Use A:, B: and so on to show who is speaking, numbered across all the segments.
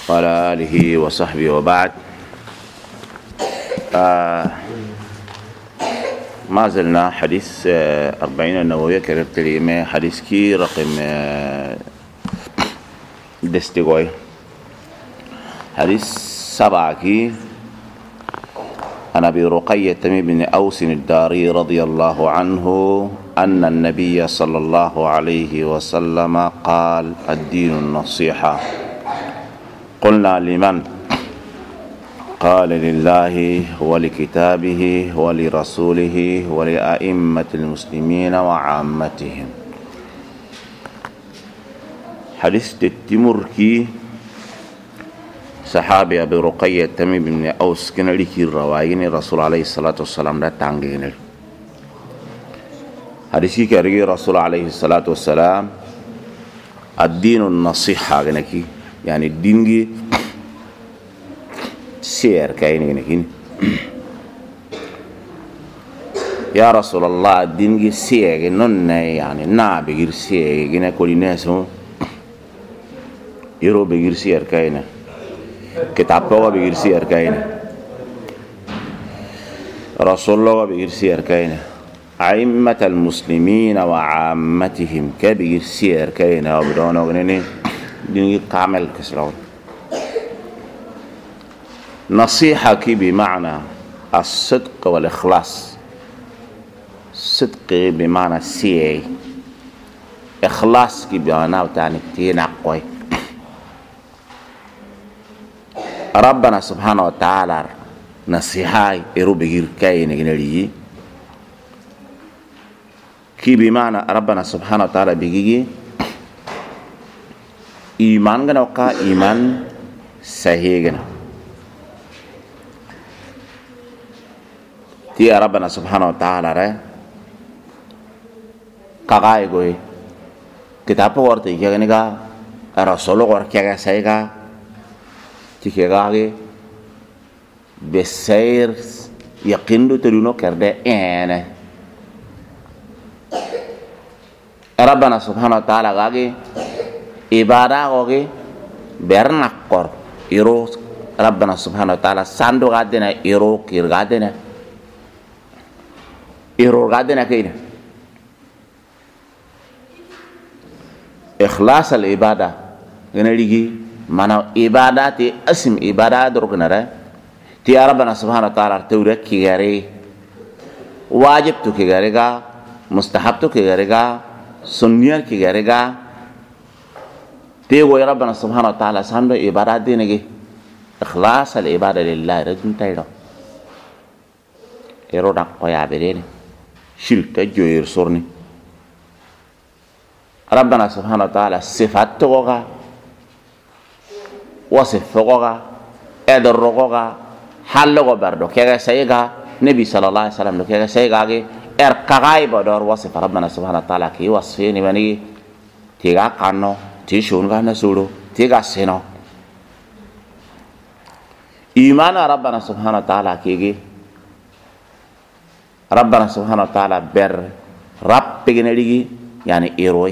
A: وعلى آله وصحبه وبعد. ما زلنا حديث 40 النووية كررت لي حديث كي رقم دستيغوي حديث 7 كي عن أبي رقية تميم بن أوس الداري رضي الله عنه أن النبي صلى الله عليه وسلم قال الدين النصيحة. قلنا لمن؟ قال لله ولكتابه ولرسوله ولأئمة المسلمين وعامتهم. حديث التمركي صحابي أبي رقية تميم بن أوس كان لكي الروايين الرسول عليه الصلاة والسلام لا تعنقين حديثي كاري الرسول عليه الصلاة والسلام الدين النصيحة يعني الدين سير كاين يا رسول الله الدين سير نون يعني بغير سير كنا كل الناس يرو بغير سير كاين كتاب الله بغير سير كاين رسول الله بغير سير كاين أئمة المسلمين وعامتهم كبغير سير كاين وبدون غنين دين كامل كسلون. نصيحة كي بمعنى الصدق والإخلاص. صدق بمعنى سيئ، إخلاص كي بمعنى وتعني تينا قوي. ربنا سبحانه وتعالى نصيحة إرو بغير كاين جنري كي بمعنى ربنا سبحانه وتعالى بغير إيمان غنوكا إيمان صحيح غنو تي ربنا سبحانه وتعالى رأي كاغاي غوي كتاب ورتي كيغنيغا رسول وركيغا سايغا تيكيغاغي بسير يقيندو تدونو كرده ربنا سبحانه وتعالى غاغي إبادة غوغي برنقر إيرو ربنا سبحانه وتعالى ساندو غادنا إيرو كير غادنا إيرو غادنا كينا إخلاص الإبادة غنريجي مانا إبادة تي اسم إبادة دروكنا رأي تي ربنا سبحانه وتعالى تورك كيغاري واجب تو كيغاريغا مستحب تو كيغاريغا سنير كيغاريغا تي وي ربنا سبحانه وتعالى ساندو إبادة دينيجي إخلاص الإبادة لله رجل تايرو إيرو نقو يا بريني شرك جوير سورني ربنا سبحانه وتعالى صفات توغا وصف توغا ادر روغا حلغا بردو كيغا سيغا نبي صلى الله عليه وسلم كيغا سيغا اركغاي بدور وصف ربنا سبحانه وتعالى كي وصفيني بني تيغا قانو تيشون غانا سورو تيغا سينو إيمان ربنا سبحانه وتعالى كيغي ربنا سبحانه وتعالى بر رب بجنريجي يعني إيروي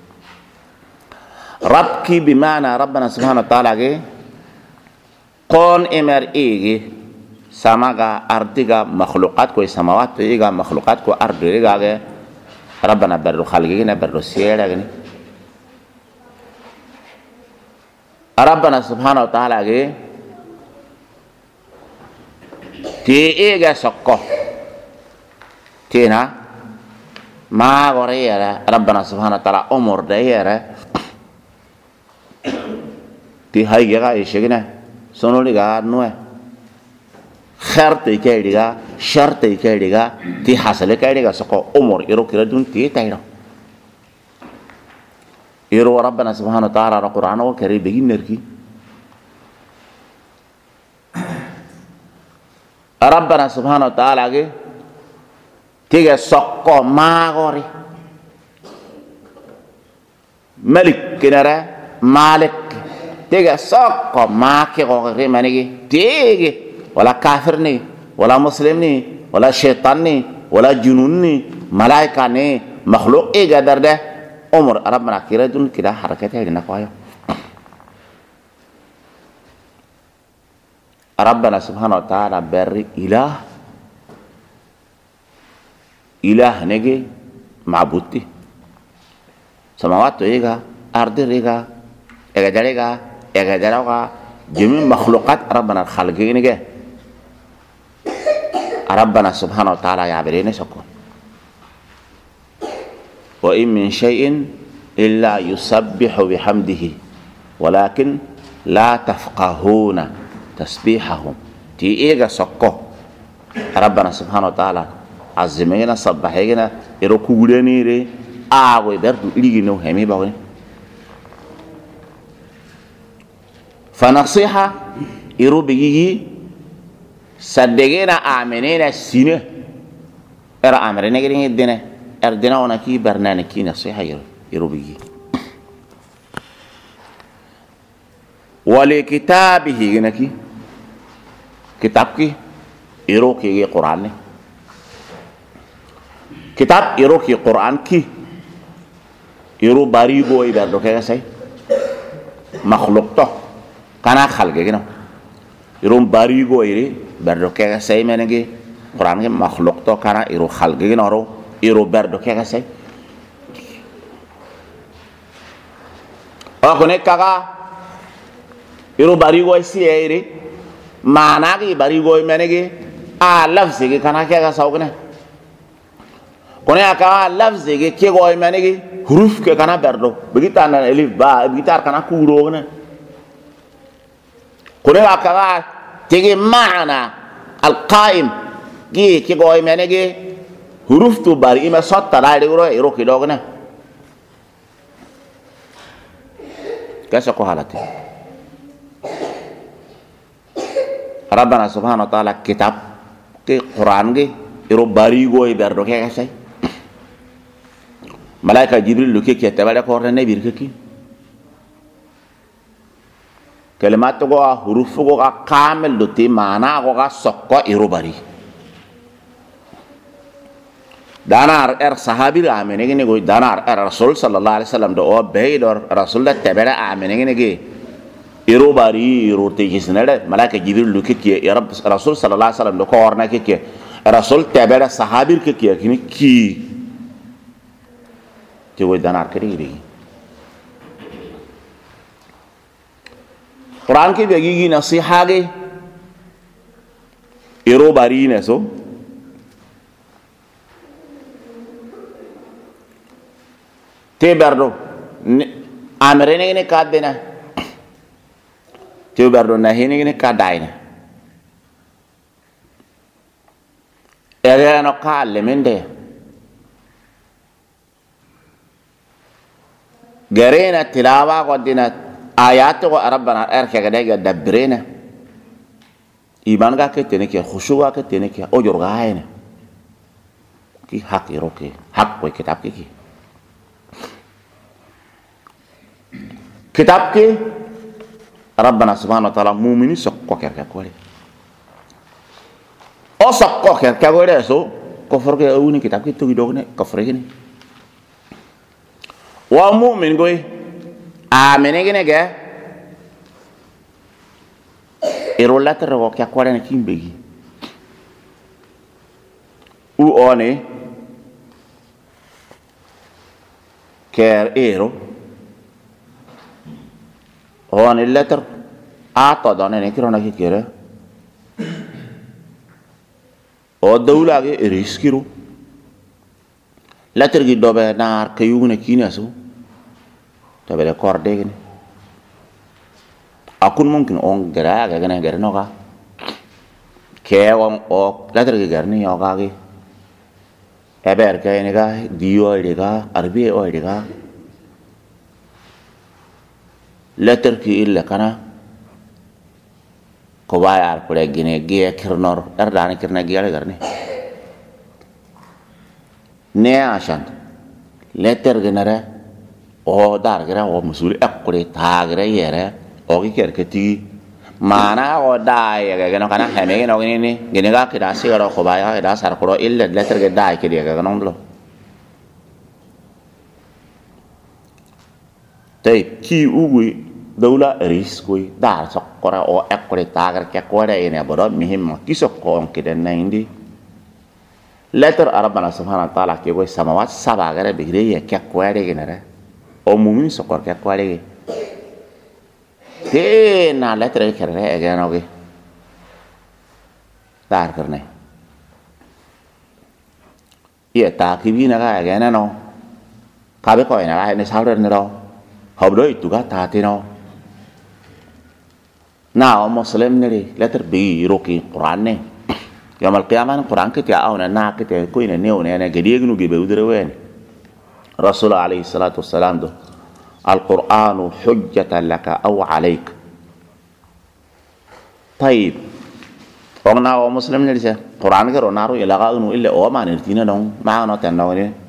A: رب كي بمعنى ربنا سبحانه وتعالى كي كون إمر إيجي سماغا أرضيغا مخلوقات كوي سماوات إيجا مخلوقات كو أرض إيجا ربنا بر خلقي بر سيرا ربنا سبحانه وتعالى كي تي إيجا سقو تينا ما غريرة ربنا سبحانه وتعالى أمور دايرة تي هاي جا إيشينا سنو لغا نوه خير تيكي لغا شر تيكي لغا تي حاصل كي لغا سقو أمور إيرو كردون تي تايرو إيرو ربنا سبحانه وتعالى القرآن وكريم بيجي نركي ربنا سبحانه وتعالى تيجي سقو ماغوري ملك كنرا مالك تيجي سقو ماكي غوري مانيجي تيجي ولا كافرني ولا مسلمني ولا شيطانني ولا جنوني ملائكة ني مخلوق إيه قدر ده أمر ربنا كيرا دون كده حركته هنا قايا ربنا سبحانه وتعالى بر إله نجي معبودتي سماوات إيجا أرض إيجا إيجا إيجا جميع مخلوقات ربنا الخالقين نجي ربنا سبحانه وتعالى يعبرين سكون وإن من شيء إلا يسبح بحمده ولكن لا تفقهون تسبيحهم تي إيجا سكو ربنا سبحانه وتعالى عزمينا صبحينا يركولني ري آوي برد لينو همي باوني فنصيحة يرو بيجي صدقنا آمنين السنة إرا آمرين نجرين الدنيا أردنا ونكي برنانكي نصيحة يرو بيجي ولكتابه نكي كتابك يرو كي قرآن كتاب يرو كي قرآن كي يرو باريغو يبردو كي سي مخلوق تو كان خلق كنا يرو باريغو يري بردو كي سي منغي قرآن كي مخلوق تو كان يرو خلق كنا رو يرو بردو كي سي أكوني كاكا يرو باريغو سي يري معناكي باريغو منغي لفظي كان كي ساوكنا kone aka lafze ge ke goy manegi huruf ke kana berdo begitu na elif ba begitu kana kuro ne kone aka tege maana alqaim ge ke goy manegi huruf tu bari ima sotta dai de ro ero ki dogne kasa ko halati rabbana subhanahu wa ta'ala kitab ke quran ge ero bari goy berdo ke kasai ملائكة جبريل لو كي تبالي كورنا نبير كي كلمات تقوى حروف تقوى كامل دو تي معنى تقوى سقوى إروباري دانا صحابي الآمين نيجي دانا رسول صلى الله عليه وسلم دو بهي دور رسول الله تبالي آمين نيجي إروباري إروتي جسنا ملائكة جبريل لو كي يا رب رسول صلى الله عليه وسلم دو كورنا كي رسول تبالي صحابي كي جوي دانار كريري قرآن کی بگیگی نصیحہ گے ایرو باری نسو تے بردو آمرے نے کاد دینا تے بردو نہیں نے کاد دائنا ایرے نو کال لمندے قرينا تلاوة قدنا آيات ربنا أركي قدنا دبرنا إيمان كتنك خشوع كتنك أجر غاينا كي حق يروكي حق وكتاب كي كتاب كي ربنا سبحانه وتعالى مؤمنين سقوا كركولي أو سقوا كركولي سو كفر كي أوني كتاب كي توي دوغني كفر كي wa mu'min goy amene gene ga irolla tero ko akwara na kimbegi u one ker ero on il letter ato done ne kirona ki kere o dawla ge riskiru letter gi dobe nar kayuguna kinasu tabele korde gini akun mungkin on gara ga gana gara noga ke on o letter gi garni yoga gi eber ke ni ga dio ide arbi o ide ga letter ki illa kana ko bayar pure gine gi kirnor erdani kirna gi ala garni ne عشان letter genera o dar gera o musul akure tagre yere o ki kerketi mana o dai ga gena kana heme gena ni gene ga kida sigaro ko baya da sar ko illa letter ge dai ke ga non lo tay ki ugu dawla riskoi dar sokkora o ekkore tagar ke kore ene bodo mihim kisok ko on kiden na indi letter arabana subhanahu wa ta'ala ke boy samawat saba gare bigre ye ke kore genere o mumin sokor ke kore ge te na letter ke re ge no ge dar karne ye ta ki bi na ga ge na no ka be ko ina ga ne sao ne do hob do itu ga ta ti no na o muslim ne letter bi roki quran ne yamal qiyamah quran ke ya awna na ke te ko ina ne o ne ge de gnu ge be udre wen rasul alayhi salatu wassalam do al qur'anu hujjatan laka aw alayk طيب ona o muslim ne dise quran ke ronaro ila ga unu ille o ma ne tina don ma no tan no ne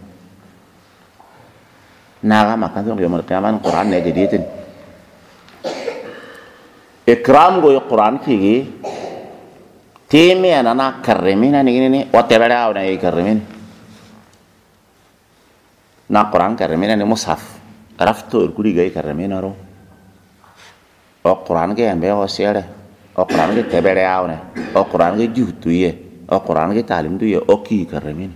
A: na ga makan do yamal qiyamah quran ne ge de tin ikram go quran ki gi teme ana karremina ni o te bera ona e karremin na quran karremina ni mushaf rafto kuri ga karremina ro o quran ge ambe o sere o quran ge te bera ona o quran ge jutu ye o quran ge talim du ye o ki karremin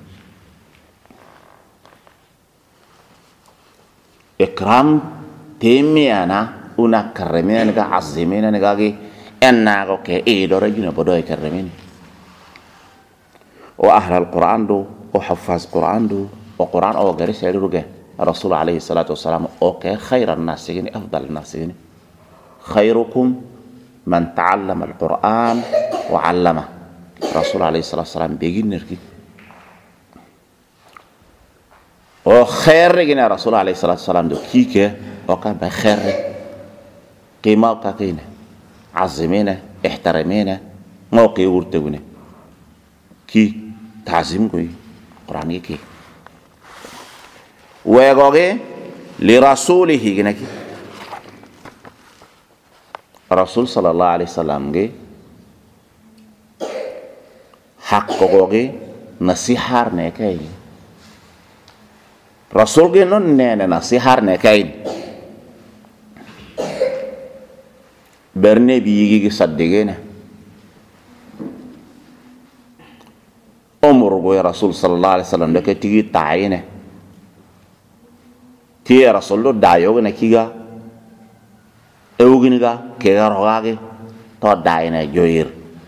A: ikram teme ana una karremina ni ga azimina ni ga ge enna ko ke e do rajuna bodo e karremin o ahla alquran do o haffaz quran do o quran o gari sey ruge rasul alayhi salatu wassalam o ke khairan nas gini afdal nas gini khairukum man ta'allama alquran wa 'allama rasul alayhi salatu wassalam begin nerki o khair gini rasul alayhi salatu wassalam do kike o ka ba khair qima ka kine azimina ihtaramina ngoqi urtewne ki ta'zim koy quran ki wegoge li rasulihi ginaki rasul sallallahu alaihi wasallam ge hakko goge nasihar ne kay rasul ge non ne nasihar ne kay berne biyigi saddegena umur go rasul sallallahu alaihi wasallam de tigi tayine ti rasul do dayo na kiga ewuginiga ke garogage to dayina joyir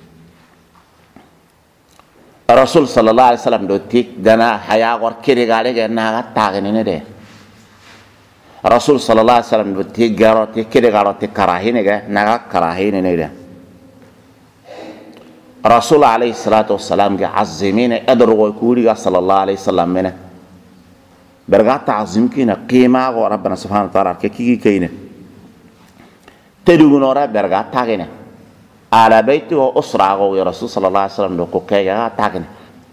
A: rasul sallallahu alaihi wasallam do tik gana haya gor kire gale ge na tagene ne de rasul sallallahu alaihi wasallam ti garo ti kede garo ti karahine ga naga karahine ne da rasul alaihi salatu wassalam ga azimine adru kuri ga sallallahu alaihi wasallam mena berga ta'zim kina qima go rabbana subhanahu wa ta'ala ke kiki kine tedugo nora berga tagene ala baiti wa usra go rasul sallallahu alaihi wasallam do ko kaya tagene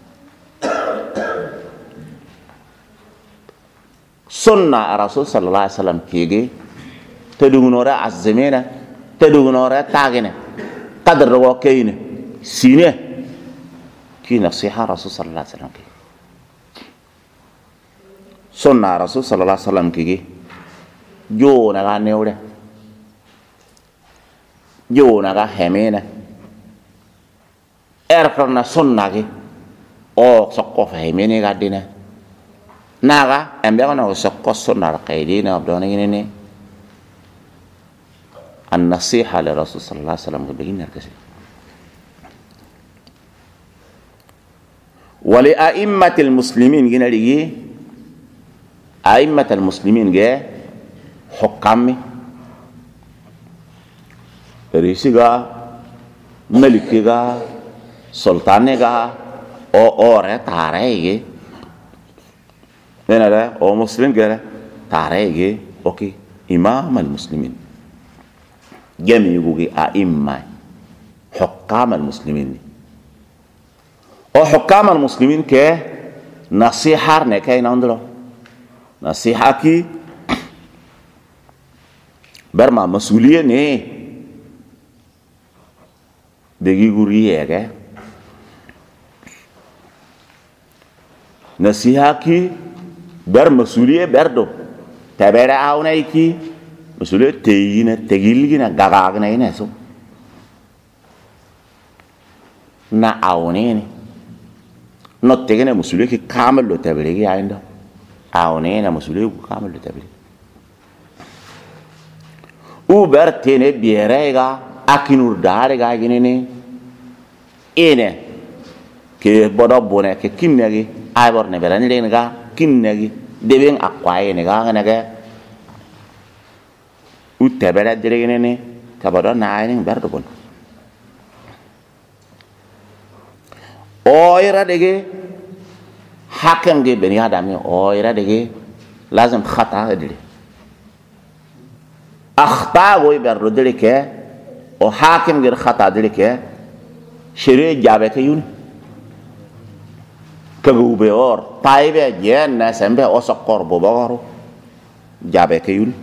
A: sunna rasul sallallahu alaihi wasallam kige tedugunora azmina tedugunora tagine qadar ro kayne sine ki nasiha rasul sallallahu alaihi wasallam ki sunna rasul sallallahu alaihi wasallam kige jo na ga neure jo na ga hemena erkarna sunna ki o sokko fahimene ga dina naga embe kono sokko sunna qaidina abdona ngene an nasiha li rasul sallallahu alaihi wasallam begini kasi wa li a'immatil muslimin gina ligi a'immatul muslimin ge hukami risiga malikiga sultanega o ore tarege nena o muslim gere tarege oki imam al muslimin jami yugi a'imma hukam al muslimin o hukam al muslimin ke nasihar ne kay nandro nasihaki berma masuliye ne degi guriye ke nasihaki ber masuliye berdo tabera awna iki مسؤولية تيجينا تجيلنا جاعنا هنا سو نا أونيني نتجينا مسؤولية كامل لو تبليغي عنده أونينا مسؤولية كامل لو تبليغ وبرتين بيرجع أكينور دارجع جنيني إنه كي بدأ كي كينجي أيبور نبلاني لينجا كينجي دبين أقوى نجا نجا وتبلد دريني كبرنا ناين بردبون أويرا دقي حكم جي بني آدمي أويرا دقي لازم خطأ دلي أخطاء وي بردلي كه أو حاكم غير خطأ دلي كه شريعة جابه كيون كغوبه اور طايبه جن نسمبه أسقر ببارو جابه كيون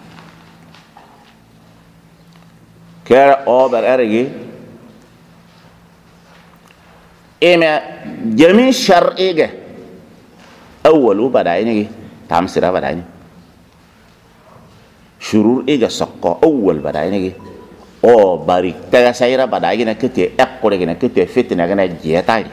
A: كر أو برأرجي إما جميع شرعيه أولو بداينه تامسرا بداينه شرور إيجا سقى أول بداينه أو باري تغسيرا بداينه كتير أقولنا كتير فتنة كنا جيتاي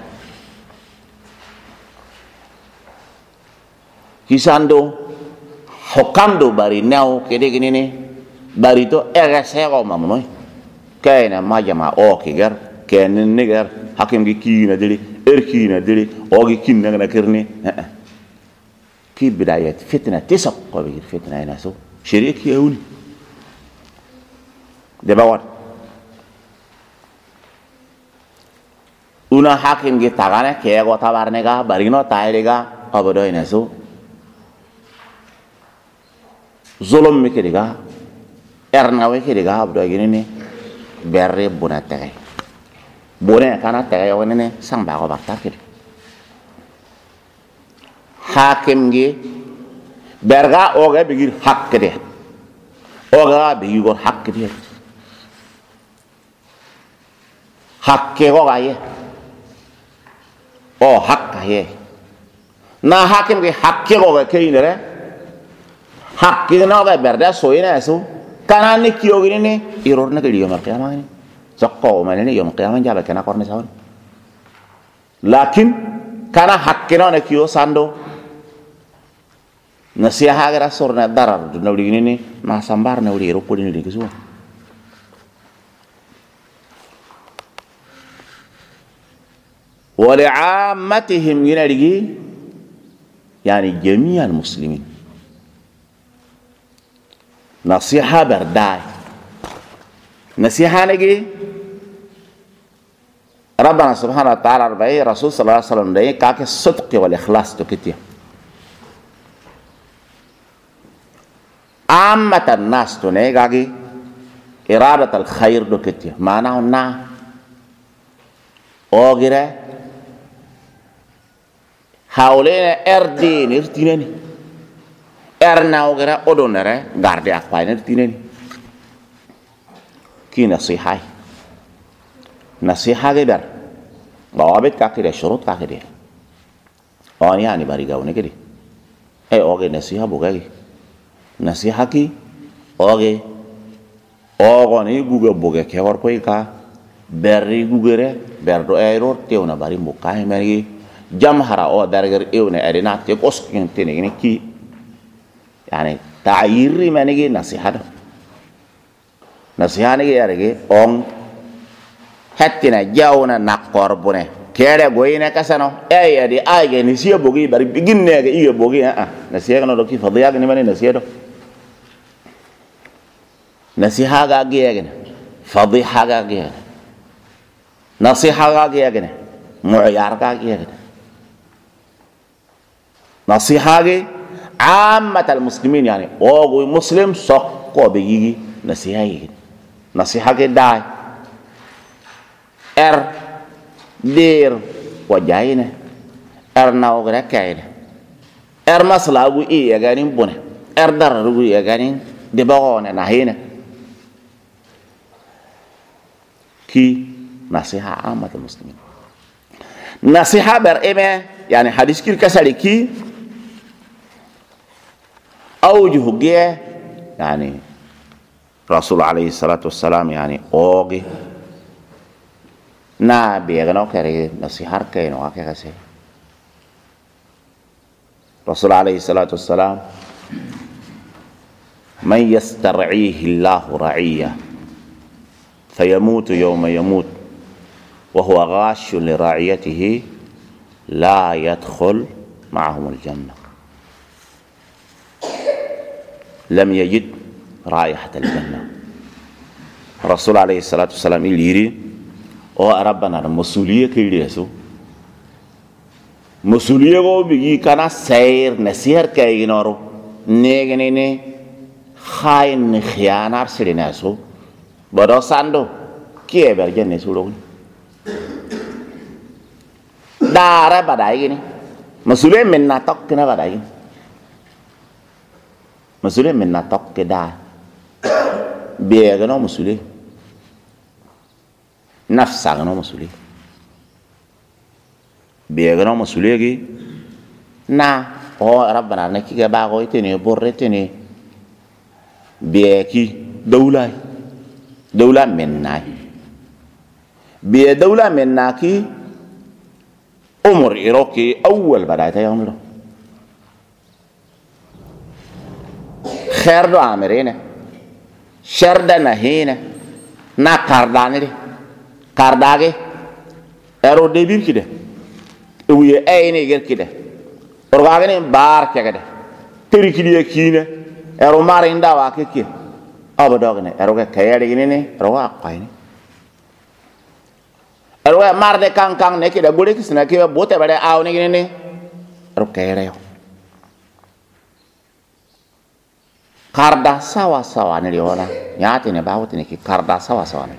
A: كيساندو حكامدو باري ناو كده كنينه bari to egesego mamnoy kayna majama o kigar ken nigar hakim gi kina dili erkina dili o gi kinna na kirni ki bidayat fitna tisaq ko bi fitna ina so shirik yawni de bawat una hakim gi tagana ke go tabarne ga bari no tayriga abodo ina so zulum mikiriga ernawe kiriga abdo gini berre bonate bone kana tay wonene sang ba ko bakta kiri hakim gi berga oga bigir hakkede oga bigir hakkede hakke ko gaye o hakkaye na hakim gi hakke ko ga keinere hakke na ga berda soyina so karena ni kio gini nih irornya ke dia mereka mana ini cokko mana ini yom kiamat jalan kena korne sawan lakin karena haknya nih kio sando nasihat agar asornya darar dunia begini nih masambar nih udah irup ini di kesuan wali ammatihim gini lagi yani jami'an muslimin nasiha berdai nasiha lagi Rabbana subhanahu wa ta'ala arba'i Rasul sallallahu alaihi wasallam dai kake sidq wal ikhlas to kitiya ammatan nas to ne gagi iradat al khair do kitiya mana na ogire hawlena erdin irtinani erna ogera odonere garde akpaine tineni ki nasiha ge ber ضوابط كاكده شروط كاكده يعني باريغاونه كده اوغي نصيحه بوغي نصيحه كي اوغي اوغوني غوغو بوغي كور كويكا بري غوغره برdo error teuna bari mukai mari jam hara o darger eune erina te koskin tene ki يعني تعيير منيجي نصيحة نصيحة نيجي يارجي أون هتنا جاونا نقار بونه كيره غوينا كسانو أي أدي أي نسيه بوجي بري بيجين نيجي إيه بوجي نسيه كنا لو كي فضيا كني مني نسيه دو نصيحة غاجي يجنا فضيحة غاجي يجنا نصيحة غاجي يجنا معيار غاجي يجنا نصيحة غاجي عامة المسلمين يعني أو مسلم سقوا بيجي نصيحة نصيحة كده دير وجاينا ناو غير كاينا مسلا إيه يجانين بونه دار يجانين دبعونا نهينا كي نصيحة عامة المسلمين نصيحة برئمة يعني حديث كير كسالي كي أوجه جيه يعني رسول عليه الصلاة والسلام يعني أوغي نا بيغنو كري نصيحار كينو آكي غسي رسول عليه الصلاة والسلام من يسترعيه الله رعية فيموت يوم يموت وهو غاش لرعيته لا يدخل معهم الجنة لم يجد رائحة الجنة. رسول عليه الصلاة والسلام يليري او ربنا المسؤولية كيليسو مسؤولية کو بيجي كنا سير نسير كاي نورو نيغنيني خاين خيانار سريناسو بدو ساندو كي برجن سولو دارا بداي gini مسؤولية من ناتوك كنا بداي مسؤولية من ناتوك كدا بيغنو مسؤولية نفسانو مسؤولية بيغنو مسؤولية كي نا او ربنا نكي باغو يتني بورتني بيكي دولة مناي بي دولة مناكي أمر إيروكي أول بداية يوم له خير دو عامرين شر دا نهين نا كارداني دي كارداغي ارو ديبير كده ويه ايني غير كده ورغاغني بار كده تري كده كينه ارو مارين دا واكي ابو دوغني ارو كايا دي ني رو اقايني ارو مار de kang ne kida gure kisna ke bote bade aw ne gini ro kayre yo karda sawa ne liona nyati ne bawti ne ki karda sawa ne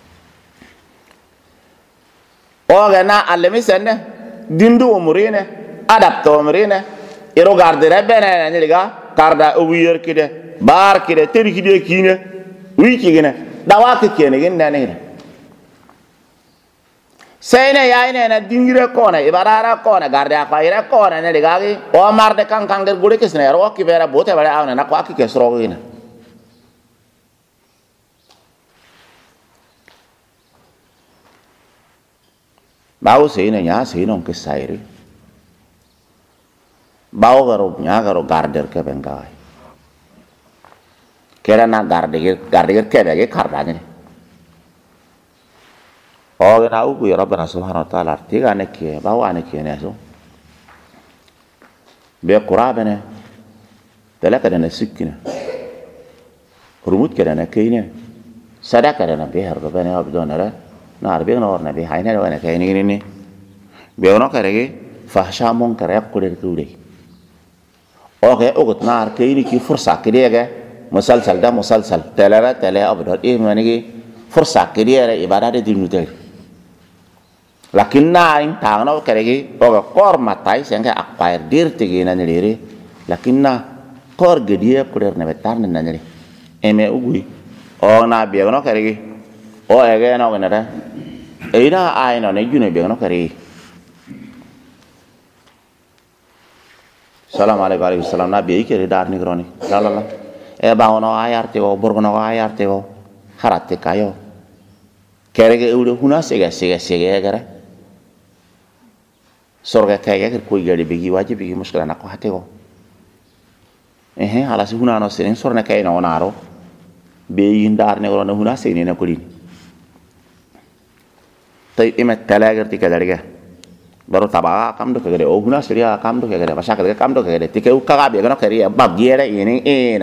A: oga na allemi senne dindu umurine adapto umurine iro gardere bene ne liga karda uwiyer kide bar kide teri kide kine wiki gine dawa ke kene gine ne sene yaine na dingire kona ibarara kona garde afaire kona ne ligagi o marde kang der gure kisne ro ki bera bote bare awna na ko akike srogina bawo sene nya sene on ke sairi bawo garo garder ke bengai kera na garde ke bege kardane oh na ugu ya Rabbana subhanahu wa ta'ala artiga aneke bawa aneke ne so be qurabane dalaka dana sikina rumut kedana kayne sadaka dana be har bane abdona ra na arbe na orna be hayna wana kayne ni be ono karege fahsha munkar yaqul tuure oke ugut nar kayne ki fursa kidege musalsal da musalsal talara tala abdo manigi fursa kidere ibadade dinutel lakin na in tangno keregi oga kor matai sengke akpair dir tigi na niliri lakin na kor gedia kuder na betar na niliri eme ugui o na biagno keregi o ege na wenara ina ai no ne june biagno keregi salam alaikum salam na bi keri dar ni groni la e bawono ayarte o borgono ayarte o harate kayo kerege ude huna sega gara sorga kaya ker koy gadi bigi wajib bigi muskila nako hatego ala si huna no senen sorna kay no naro be yindar ne gorona huna seni na kulini tay imet talagar tikadariga baru tabaa kam do kagade o huna seria kam do kagade masaka kam do kagade tike ukaga be gano kari bab giere ini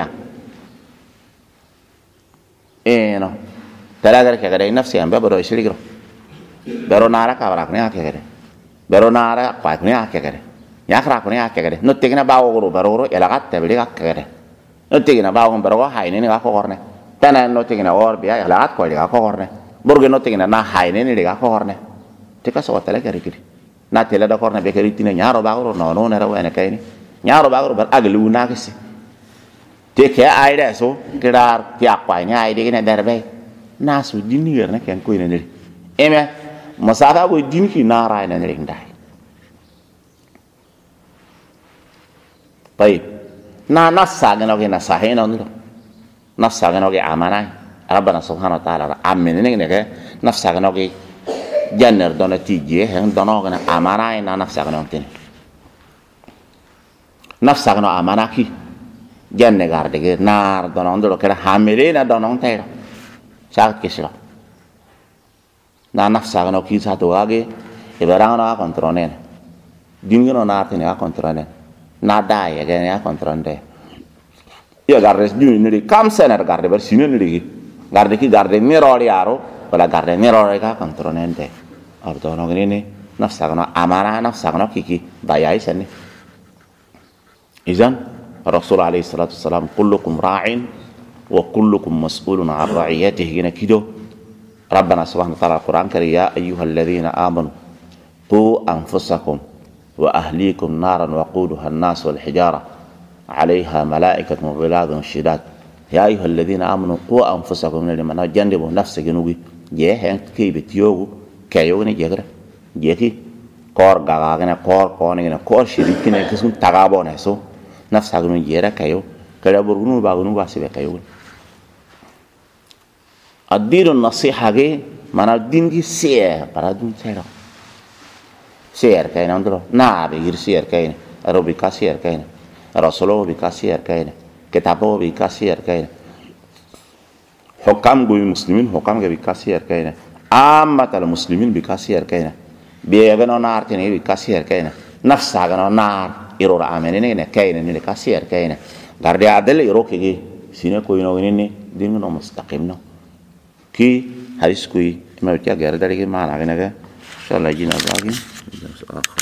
A: ena talagar kagade nafsi ambe baro isiligro baro nara kabrak ne akagade baro nara pa ne akagade nyakra ko ne akagade no tigina bawo goro baro elagat tabli akagade no tigina bawo baro hayne ne ko gorne tanan no tigina or biya elagat ko ko gorne burge no tigina na hayne ne ko gorne tika so talagar kiri na tela da korna be kari tina nyaro bagoro no na rawa ne kayni nyaro bagoro bar aglu na kisi te ke ayda so kirar ti akwa nya ayde ne darbe na su dini gar na ken ko ne ndiri eme masaka ko dini ki na ra ne ndiri ndai tay na nasa ga no ge na sahe no ndiro nasa ga no ge amanai rabbana subhanahu wa ta'ala amen ne ke nafsa ga no ke janner dona tije hen dono ga amana ina nafsa ga no tin nafsa ga no amana ki janne garde ke nar dono ndo ke hamile na dono tayro sa kislo na nafsa ga no ki sa to age e barang no kontrone dingino na tene a kontrone na dai ga ne a kontrone ya garde ni kam sener garde ber sinu ni garde ki garde mirori aro wala garde mirori ka kontronente ordo no gini nafsa kono amara nafsa kono kiki bayai sene izan rasul alaihi salatu wassalam kullukum ra'in wa kullukum mas'ulun 'an ra'iyatihi gina kido rabbana subhanahu wa ta'ala quran kari ya ayyuhalladhina amanu qu anfusakum wa ahlikum naran waquduha an-nas wal hijara 'alayha malaikatun ghiladun shidad ya ayyuhalladhina amanu qu anfusakum liman jandibu nafsakum nugi je hen kebe tiyogu kayo ne jegra jeki kor gaga ne kor kone ne kor shiriki ne kisun tagabo ne so nafsakum jera kayo kada burgunu bagunu basibe kayo ad-din an-nasiha ge mana din gi se para dun sero share kayna ndro na be gir share kayna arobi ka share kayna rasulullahi bi ka share kayna kitabo bi ka share kayna hukam go muslimin hukam ge bi ka share kayna ammat al muslimin bi ka share kayna be ga no nar tene bi ka share kayna nafsa ga no nar irora amene ne kayna ne ka share kayna garde adel iro ke sine ko ino ne din no mustaqim no ki hadis kui ma tiya gar dari ke mana ga inshallah jina bagi